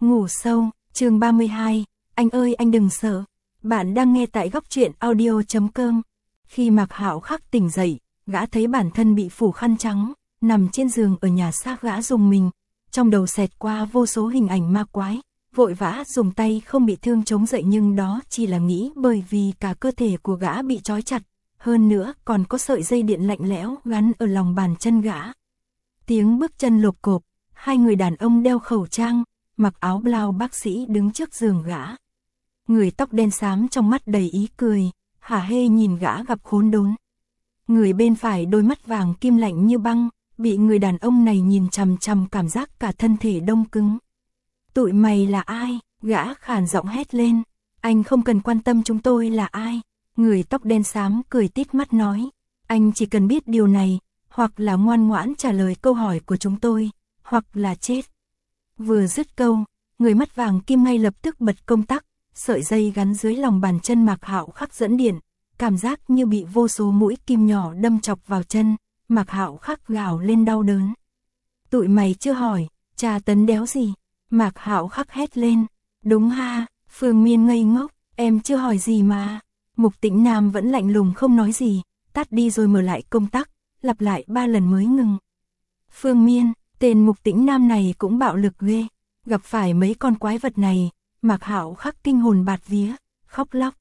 Ngủ sâu, chương 32, anh ơi anh đừng sợ. Bạn đang nghe tại góc truyện audio.com. Khi Mạc Hạo Khắc tỉnh dậy, gã thấy bản thân bị phủ khăn trắng, nằm trên giường ở nhà xác gã rùng mình. Trong đầu xẹt qua vô số hình ảnh ma quái, vội vã dùng tay không bị thương chống dậy, nhưng đó chỉ là nghĩ, bởi vì cả cơ thể của gã bị trói chặt. Hơn nữa còn có sợi dây điện lạnh lẽo gắn ở lòng bàn chân gã. Tiếng bước chân lộp cộp, hai người đàn ông đeo khẩu trang, mặc áo blau bác sĩ đứng trước giường gã. Người tóc đen xám trong mắt đầy ý cười, hả hê nhìn gã gặp khốn đốn. Người bên phải đôi mắt vàng kim lạnh như băng, bị người đàn ông này nhìn chằm chằm cảm giác cả thân thể đông cứng. Tụi mày là ai? Gã khàn giọng hét lên. Anh không cần quan tâm chúng tôi là ai. Người tóc đen xám cười tít mắt nói. Anh chỉ cần biết điều này, hoặc là ngoan ngoãn trả lời câu hỏi của chúng tôi, hoặc là chết. Vừa dứt câu, người mắt vàng kim ngay lập tức bật công tắc, sợi dây gắn dưới lòng bàn chân Mạc Hạo Khắc dẫn điện, cảm giác như bị vô số mũi kim nhỏ đâm chọc vào chân. Mạc Hạo Khắc gào lên đau đớn. Tụi mày chưa hỏi, tra tấn đéo gì? Mạc Hạo Khắc hét lên. Đúng ha, Phương Miên ngây ngốc, em chưa hỏi gì mà. Mục Tĩnh Nam vẫn lạnh lùng không nói gì, tắt đi rồi mở lại công tắc, lặp lại 3 lần mới ngừng. Phương Miên, tên Mục Tĩnh Nam này cũng bạo lực ghê, gặp phải mấy con quái vật này, Mạc Hạo Khắc kinh hồn bạt vía, khóc lóc.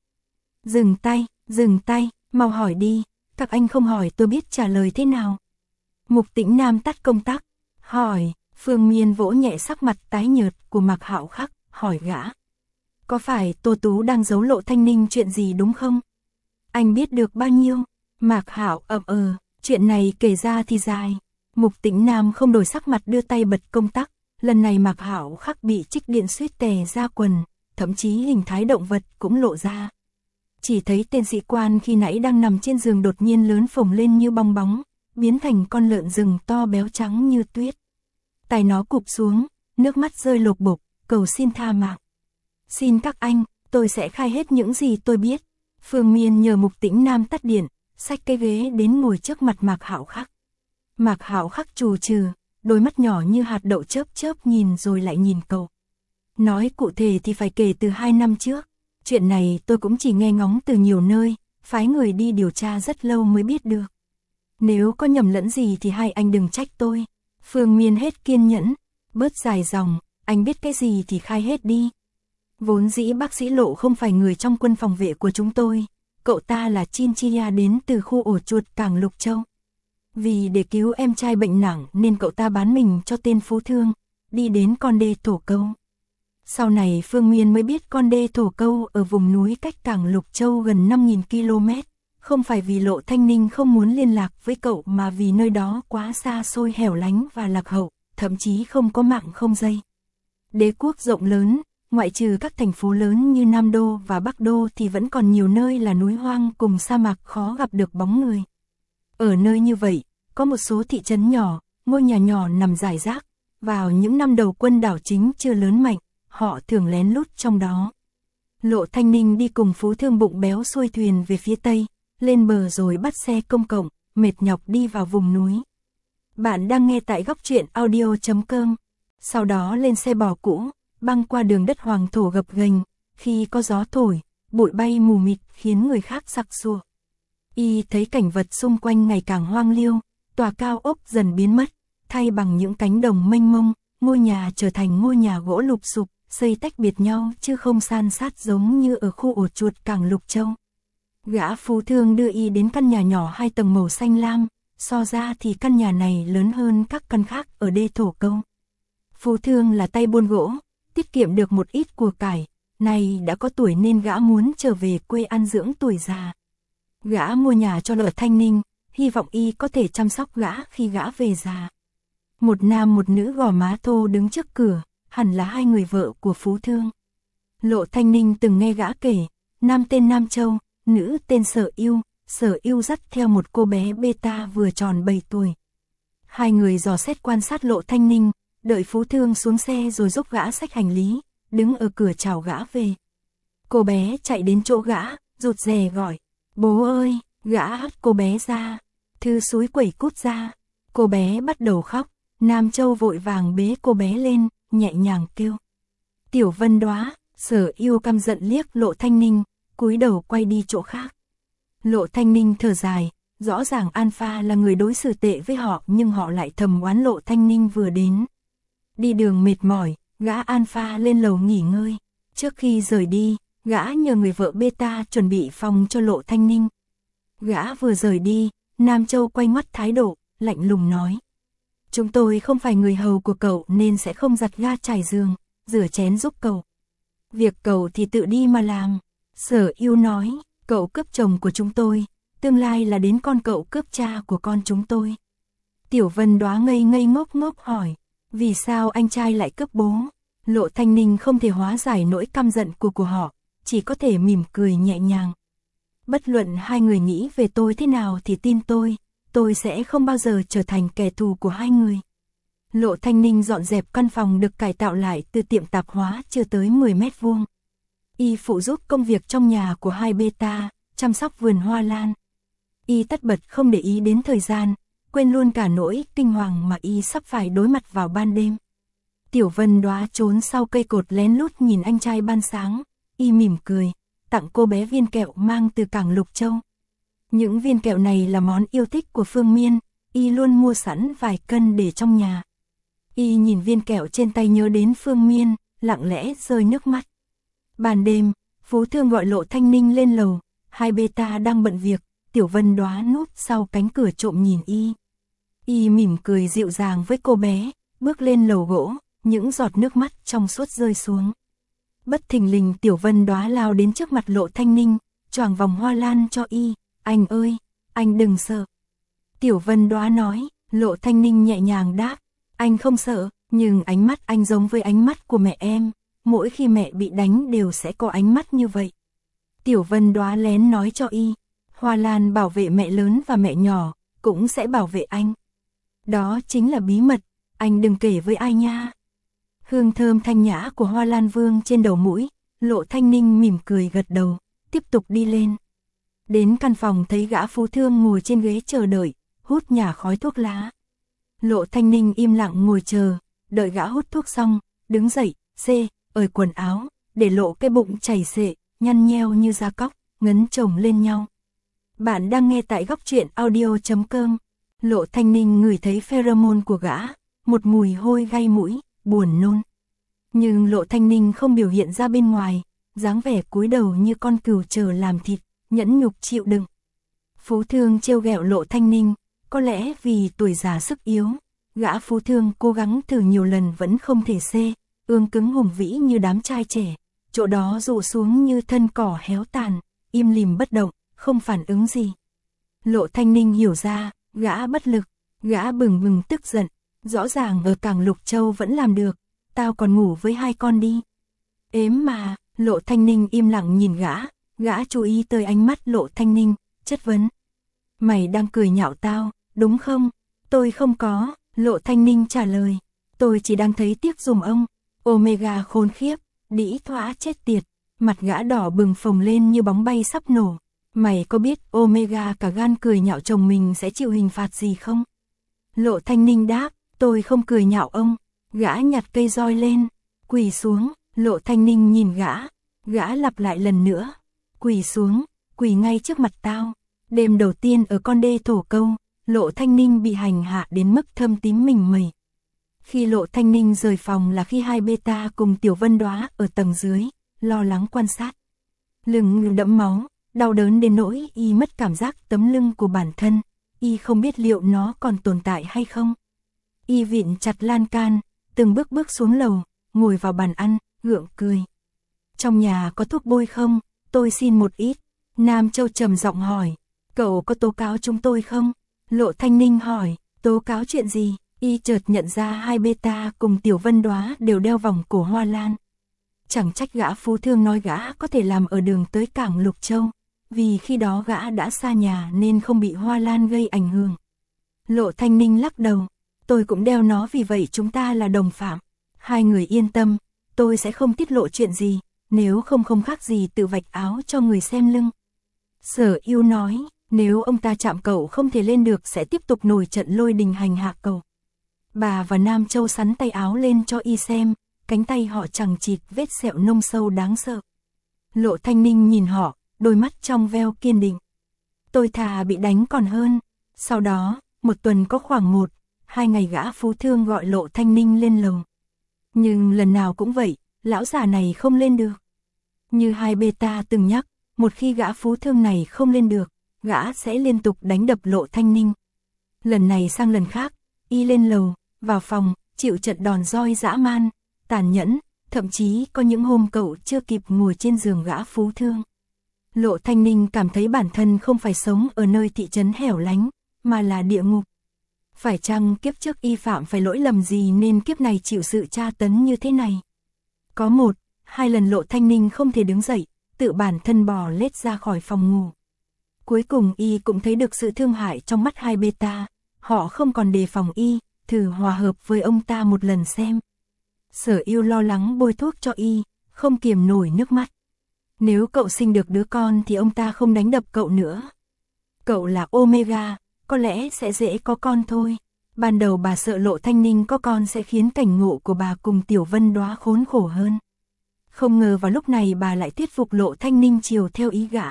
Dừng tay, mau hỏi đi, các anh không hỏi tôi biết trả lời thế nào. Mục Tĩnh Nam tắt công tắc, hỏi. Phương Miên vỗ nhẹ sắc mặt tái nhợt của Mạc Hạo Khắc, hỏi gã. Có phải Tô Tú đang giấu Lộ Thanh Ninh chuyện gì đúng không? Anh biết được bao nhiêu? Mạc Hạo chuyện này kể ra thì dài. Mục Tĩnh Nam không đổi sắc mặt đưa tay bật công tắc, lần này Mạc Hạo Khắc bị trích điện suýt tè ra quần, thậm chí hình thái động vật cũng lộ ra. Chỉ thấy tên sĩ quan khi nãy đang nằm trên giường đột nhiên lớn phồng lên như bong bóng, biến thành con lợn rừng to béo trắng như tuyết. Tai nó cụp xuống, nước mắt rơi lột bột, cầu xin tha mạng. Xin các anh, tôi sẽ khai hết những gì tôi biết. Phương Miên nhờ Mục Tĩnh Nam tắt điện, xách cái ghế đến ngồi trước mặt Mạc Hạo Khắc. Mạc Hạo Khắc trù trừ, đôi mắt nhỏ như hạt đậu chớp chớp nhìn rồi lại nhìn cậu. Nói cụ thể thì phải kể từ 2 năm trước. Chuyện này tôi cũng chỉ nghe ngóng từ nhiều nơi, phái người đi điều tra rất lâu mới biết được. Nếu có nhầm lẫn gì thì hai anh đừng trách tôi. Phương Miên hết kiên nhẫn, bớt dài dòng, anh biết cái gì thì khai hết đi. Vốn dĩ bác sĩ Lộ không phải người trong quân phòng vệ của chúng tôi, cậu ta là Chinchilla đến từ khu ổ chuột Cảng Lục Châu. Vì để cứu em trai bệnh nặng nên cậu ta bán mình cho tên phú thương, đi đến con đê Thổ Câu. Sau này Phương Miên mới biết con đê Thổ Câu ở vùng núi cách Cảng Lục Châu gần 5.000 km, không phải vì Lộ Thanh Ninh không muốn liên lạc với cậu mà vì nơi đó quá xa xôi hẻo lánh và lạc hậu, thậm chí không có mạng không dây. Đế quốc rộng lớn, ngoại trừ các thành phố lớn như Nam Đô và Bắc Đô thì vẫn còn nhiều nơi là núi hoang cùng sa mạc khó gặp được bóng người. Ở nơi như vậy, có một số thị trấn nhỏ, ngôi nhà nhỏ nằm rải rác. Vào những năm đầu quân đảo chính chưa lớn mạnh, họ thường lén lút trong đó. Lộ Thanh Ninh đi cùng phú thương bụng béo xuôi thuyền về phía tây, lên bờ rồi bắt xe công cộng, mệt nhọc đi vào vùng núi. Bạn đang nghe tại góc truyện audio.com. Sau đó lên xe bò cũ, băng qua đường đất hoàng thổ gập ghềnh, khi có gió thổi, bụi bay mù mịt khiến người khác sặc sụa. Y thấy cảnh vật xung quanh ngày càng hoang liêu, tòa cao ốc dần biến mất, thay bằng những cánh đồng mênh mông, ngôi nhà trở thành ngôi nhà gỗ lụp xụp, xây tách biệt nhau chứ không san sát giống như ở khu ổ chuột Cảng Lục Châu. Gã phú thương đưa Y đến căn nhà nhỏ 2 tầng màu xanh lam, so ra thì căn nhà này lớn hơn các căn khác ở đê Thổ Câu. Phú thương là tay buôn gỗ, tiết kiệm được một ít của cải, nay đã có tuổi nên gã muốn trở về quê ăn dưỡng tuổi già. Gã mua nhà cho Lộ Thanh Ninh, hy vọng Y có thể chăm sóc gã khi gã về già. Một nam một nữ gò má thô đứng trước cửa, hẳn là 2 người vợ của phú thương. Lộ Thanh Ninh từng nghe gã kể, nam tên Nam Châu, nữ tên Sở Yêu dắt theo một cô bé beta vừa tròn 7 tuổi. 2 người dò xét quan sát Lộ Thanh Ninh, đợi phú thương xuống xe rồi giúp gã xách hành lý, đứng ở cửa chào gã về. Cô bé chạy đến chỗ gã, rụt rè gọi, bố ơi, gã hất cô bé ra, Thư xúi quẩy cút ra. Cô bé bắt đầu khóc, Nam Châu vội vàng bế cô bé lên, nhẹ nhàng kêu. Tiểu Vân Đóa, Sở Yêu căm giận liếc Lộ Thanh Ninh, cúi đầu quay đi chỗ khác. Lộ Thanh Ninh thở dài, rõ ràng Alpha là người đối xử tệ với họ nhưng họ lại thầm oán Lộ Thanh Ninh vừa đến. Đi đường mệt mỏi, gã Alpha lên lầu nghỉ ngơi. Trước khi rời đi, gã nhờ người vợ Beta chuẩn bị phòng cho Lộ Thanh Ninh. Gã vừa rời đi, Nam Châu quay ngoắt thái độ, lạnh lùng nói. Chúng tôi không phải người hầu của cậu nên sẽ không giặt ga trải giường, rửa chén giúp cậu. Việc cậu thì tự đi mà làm. Sở Yêu nói, cậu cướp chồng của chúng tôi, tương lai là đến con cậu cướp cha của con chúng tôi. Tiểu Vân Đóa ngây ngây ngốc ngốc hỏi, vì sao anh trai lại cướp bố? Lộ Thanh Ninh không thể hóa giải nỗi căm giận của họ, chỉ có thể mỉm cười nhẹ nhàng. Bất luận hai người nghĩ về tôi thế nào thì tin tôi sẽ không bao giờ trở thành kẻ thù của hai người. Lộ Thanh Ninh dọn dẹp căn phòng được cải tạo lại từ tiệm tạp hóa chưa tới 10 mét vuông. Y phụ giúp công việc trong nhà của hai Beta, chăm sóc vườn hoa lan. Y tất bật không để ý đến thời gian, quên luôn cả nỗi kinh hoàng mà Y sắp phải đối mặt vào ban đêm. Tiểu Vân Đóa trốn sau cây cột lén lút nhìn anh trai ban sáng, Y mỉm cười, tặng cô bé viên kẹo mang từ cảng Lục Châu. Những viên kẹo này là món yêu thích của Phương Miên, Y luôn mua sẵn vài cân để trong nhà. Y nhìn viên kẹo trên tay nhớ đến Phương Miên, lặng lẽ rơi nước mắt. Ban đêm, Phú Thương gọi Lộ Thanh Ninh lên lầu, hai Beta đang bận việc, Tiểu Vân Đóa núp sau cánh cửa trộm nhìn Y. Y mỉm cười dịu dàng với cô bé, bước lên lầu gỗ, những giọt nước mắt trong suốt rơi xuống. Bất thình lình Tiểu Vân Đóa lao đến trước mặt Lộ Thanh Ninh, choàng vòng hoa lan cho Y, anh ơi, anh đừng sợ. Tiểu Vân Đóa nói, Lộ Thanh Ninh nhẹ nhàng đáp, anh không sợ, nhưng ánh mắt anh giống với ánh mắt của mẹ em, mỗi khi mẹ bị đánh đều sẽ có ánh mắt như vậy. Tiểu Vân Đóa lén nói cho Y, hoa lan bảo vệ mẹ lớn và mẹ nhỏ, cũng sẽ bảo vệ anh. Đó chính là bí mật, anh đừng kể với ai nha. Hương thơm thanh nhã của hoa lan vương trên đầu mũi, Lộ Thanh Ninh mỉm cười gật đầu, tiếp tục đi lên. Đến căn phòng thấy gã Phú Thương ngồi trên ghế chờ đợi, hút nhả khói thuốc lá. Lộ Thanh Ninh im lặng ngồi chờ, đợi gã hút thuốc xong, đứng dậy, ởi quần áo, để lộ cái bụng chảy xệ, nhăn nheo như da cóc, ngấn chồng lên nhau. Bạn đang nghe tại Góc Truyện Audio.com. Lộ Thanh Ninh ngửi thấy pheromone của gã, một mùi hôi gai mũi, buồn nôn. Nhưng Lộ Thanh Ninh không biểu hiện ra bên ngoài, dáng vẻ cúi đầu như con cừu chờ làm thịt, nhẫn nhục chịu đựng. Phú Thương trêu ghẹo Lộ Thanh Ninh, có lẽ vì tuổi già sức yếu, gã Phú Thương cố gắng thử nhiều lần vẫn không thể ương cứng hùng vĩ như đám trai trẻ, chỗ đó rụ xuống như thân cỏ héo tàn, im lìm bất động, không phản ứng gì. Lộ Thanh Ninh hiểu ra, gã bất lực, gã bừng bừng tức giận, rõ ràng ở cảng Lục Châu vẫn làm được, tao còn ngủ với hai con đi. Ếm mà, Lộ Thanh Ninh im lặng nhìn gã chú ý tới ánh mắt Lộ Thanh Ninh, chất vấn. Mày đang cười nhạo tao, đúng không? Tôi không có, Lộ Thanh Ninh trả lời. Tôi chỉ đang thấy tiếc giùm ông. Omega khốn khiếp, đĩ thoá chết tiệt, mặt gã đỏ bừng phồng lên như bóng bay sắp nổ. Mày có biết Omega cả gan cười nhạo chồng mình sẽ chịu hình phạt gì không? Lộ Thanh Ninh đáp, tôi không cười nhạo ông. Gã nhặt cây roi lên, quỳ xuống, Lộ Thanh Ninh nhìn gã lặp lại lần nữa. Quỳ xuống, quỳ ngay trước mặt tao. Đêm đầu tiên ở con đê Thổ Câu, Lộ Thanh Ninh bị hành hạ đến mức thâm tím mình mẩy. Khi Lộ Thanh Ninh rời phòng là khi hai Beta cùng Tiểu Vân Đóa ở tầng dưới, lo lắng quan sát. Lưng đẫm máu, đau đớn đến nỗi Y mất cảm giác tấm lưng của bản thân, Y không biết liệu nó còn tồn tại hay không. Y vịn chặt lan can, từng bước xuống lầu, ngồi vào bàn ăn, gượng cười. Trong nhà có thuốc bôi không? Tôi xin một ít. Nam Châu trầm giọng hỏi. Cậu có tố cáo chúng tôi không? Lộ Thanh Ninh hỏi. Tố cáo chuyện gì? Y chợt nhận ra hai Beta cùng Tiểu Vân Đóa đều đeo vòng cổ hoa lan. Chẳng trách gã Phú Thương nói gã có thể làm ở đường tới cảng Lục Châu, vì khi đó gã đã xa nhà nên không bị hoa lan gây ảnh hưởng. Lộ Thanh Ninh lắc đầu. Tôi cũng đeo nó vì vậy chúng ta là đồng phạm. Hai người yên tâm, tôi sẽ không tiết lộ chuyện gì, nếu không khác gì tự vạch áo cho người xem lưng. Sở Yêu nói, nếu ông ta chạm cậu không thể lên được sẽ tiếp tục nổi trận lôi đình hành hạ cậu. Bà và Nam Châu sắn tay áo lên cho Y xem, cánh tay họ chằng chịt vết sẹo nông sâu đáng sợ. Lộ Thanh Ninh nhìn họ, đôi mắt trong veo kiên định. Tôi thà bị đánh còn hơn. Sau đó, một tuần có khoảng 1-2 ngày gã phú thương gọi Lộ Thanh Ninh lên lầu. Nhưng lần nào cũng vậy, lão già này không lên được. Như hai beta từng nhắc, một khi gã phú thương này không lên được, gã sẽ liên tục đánh đập Lộ Thanh Ninh. Lần này sang lần khác, y lên lầu, vào phòng, chịu trận đòn roi dã man, tàn nhẫn, thậm chí có những hôm cậu chưa kịp ngồi trên giường gã phú thương. Lộ Thanh Ninh cảm thấy bản thân không phải sống ở nơi thị trấn hẻo lánh, mà là địa ngục. Phải chăng kiếp trước y phạm phải lỗi lầm gì nên kiếp này chịu sự tra tấn như thế này? Có 1-2 lần Lộ Thanh Ninh không thể đứng dậy, tự bản thân bò lết ra khỏi phòng ngủ. Cuối cùng y cũng thấy được sự thương hại trong mắt hai beta, họ không còn đề phòng y, thử hòa hợp với ông ta một lần xem. Sở Yêu lo lắng bôi thuốc cho y, không kiềm nổi nước mắt. Nếu cậu sinh được đứa con thì ông ta không đánh đập cậu nữa. Cậu là Omega, có lẽ sẽ dễ có con thôi. Ban đầu bà sợ Lộ Thanh Ninh có con sẽ khiến cảnh ngộ của bà cùng Tiểu Vân Đóa khốn khổ hơn. Không ngờ vào lúc này bà lại thuyết phục Lộ Thanh Ninh chiều theo ý gã.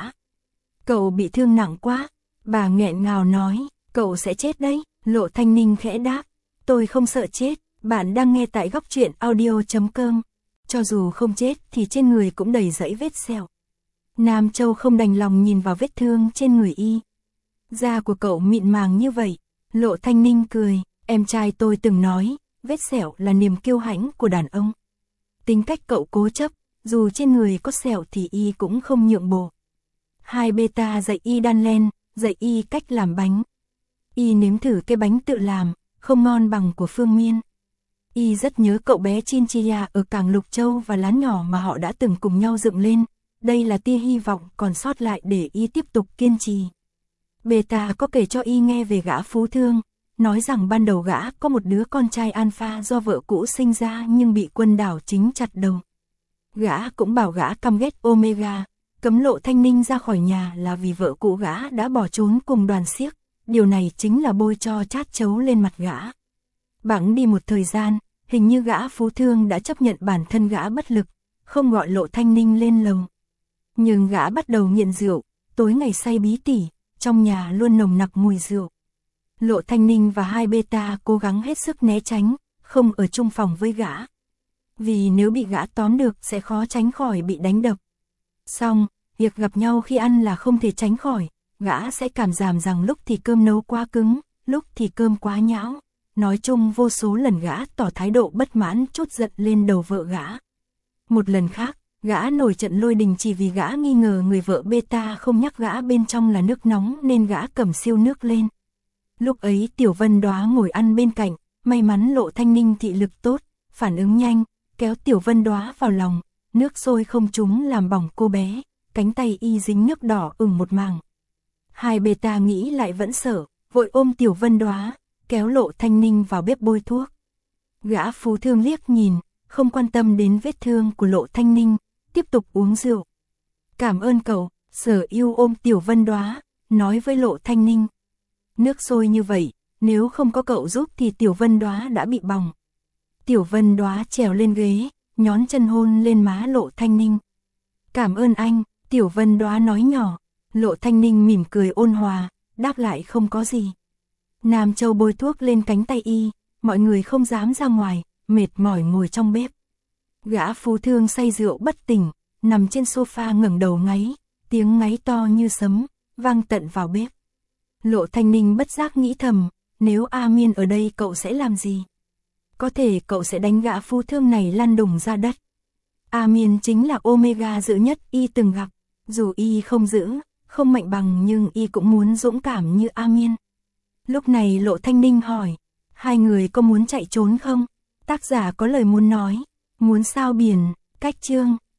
Cậu bị thương nặng quá, bà nghẹn ngào nói, cậu sẽ chết đấy. Lộ Thanh Ninh khẽ đáp, tôi không sợ chết. Bạn đang nghe tại góc truyện audio.com. Cho dù không chết thì trên người cũng đầy dẫy vết sẹo. Nam Châu không đành lòng nhìn vào vết thương trên người y. Da của cậu mịn màng như vậy. Lộ Thanh Ninh cười, em trai tôi từng nói, vết sẹo là niềm kiêu hãnh của đàn ông. Tính cách cậu cố chấp, dù trên người có sẹo thì y cũng không nhượng bộ. Hai beta dạy y đan len, dạy y cách làm bánh. Y nếm thử cái bánh tự làm, không ngon bằng của Phương Miên. Y rất nhớ cậu bé Chinchilla ở cảng Lục Châu và lán nhỏ mà họ đã từng cùng nhau dựng lên. Đây là tia hy vọng còn sót lại để y tiếp tục kiên trì. Beta có kể cho y nghe về gã phú thương, nói rằng ban đầu gã có một đứa con trai alpha do vợ cũ sinh ra nhưng bị quân đảo chính chặt đầu. Gã cũng bảo gã căm ghét Omega, cấm Lộ Thanh Ninh ra khỏi nhà là vì vợ cũ gã đã bỏ trốn cùng đoàn xiếc. Điều này chính là bôi cho chát chấu lên mặt gã. Bẵng đi một thời gian, hình như gã phú thương đã chấp nhận bản thân gã bất lực, không gọi Lộ Thanh Ninh lên lầu. Nhưng gã bắt đầu nghiện rượu, tối ngày say bí tỉ, trong nhà luôn nồng nặc mùi rượu. Lộ Thanh Ninh và hai beta cố gắng hết sức né tránh, không ở chung phòng với gã. Vì nếu bị gã tóm được sẽ khó tránh khỏi bị đánh đập. Xong, việc gặp nhau khi ăn là không thể tránh khỏi, gã sẽ cảm giảm rằng lúc thì cơm nấu quá cứng, lúc thì cơm quá nhão. Nói chung vô số lần gã tỏ thái độ bất mãn trút giận lên đầu vợ gã. Một lần khác, gã nổi trận lôi đình chỉ vì gã nghi ngờ người vợ beta không nhắc gã bên trong là nước nóng nên gã cầm siêu nước lên. Lúc ấy Tiểu Vân Đóa ngồi ăn bên cạnh, may mắn Lộ Thanh Ninh thị lực tốt, phản ứng nhanh, kéo Tiểu Vân Đóa vào lòng, nước sôi không trúng làm bỏng cô bé, cánh tay y dính nước đỏ ửng một mảng. Hai beta nghĩ lại vẫn sợ, vội ôm Tiểu Vân Đóa, kéo Lộ Thanh Ninh vào bếp bôi thuốc. Gã phú thương liếc nhìn, không quan tâm đến vết thương của Lộ Thanh Ninh, tiếp tục uống rượu. Cảm ơn cậu, Sở Yêu ôm Tiểu Vân Đóa, nói với Lộ Thanh Ninh. Nước sôi như vậy, nếu không có cậu giúp thì Tiểu Vân Đóa đã bị bỏng. Tiểu Vân Đóa trèo lên ghế, nhón chân hôn lên má Lộ Thanh Ninh. Cảm ơn anh, Tiểu Vân Đóa nói nhỏ. Lộ Thanh Ninh mỉm cười ôn hòa, đáp lại không có gì. Nam Châu bôi thuốc lên cánh tay y, mọi người không dám ra ngoài, mệt mỏi ngồi trong bếp. Gã phú thương say rượu bất tỉnh, nằm trên sofa ngẩng đầu ngáy, tiếng ngáy to như sấm, vang tận vào bếp. Lộ Thanh Ninh bất giác nghĩ thầm, nếu A Miên ở đây cậu sẽ làm gì? Có thể cậu sẽ đánh gã phú thương này lăn đùng ra đất. A Miên chính là Omega dữ nhất y từng gặp, dù y không dữ, không mạnh bằng nhưng y cũng muốn dũng cảm như A Miên. Lúc này Lộ Thanh Ninh hỏi, hai người có muốn chạy trốn không? Tác giả có lời muốn nói, muốn sao biển, cách chương.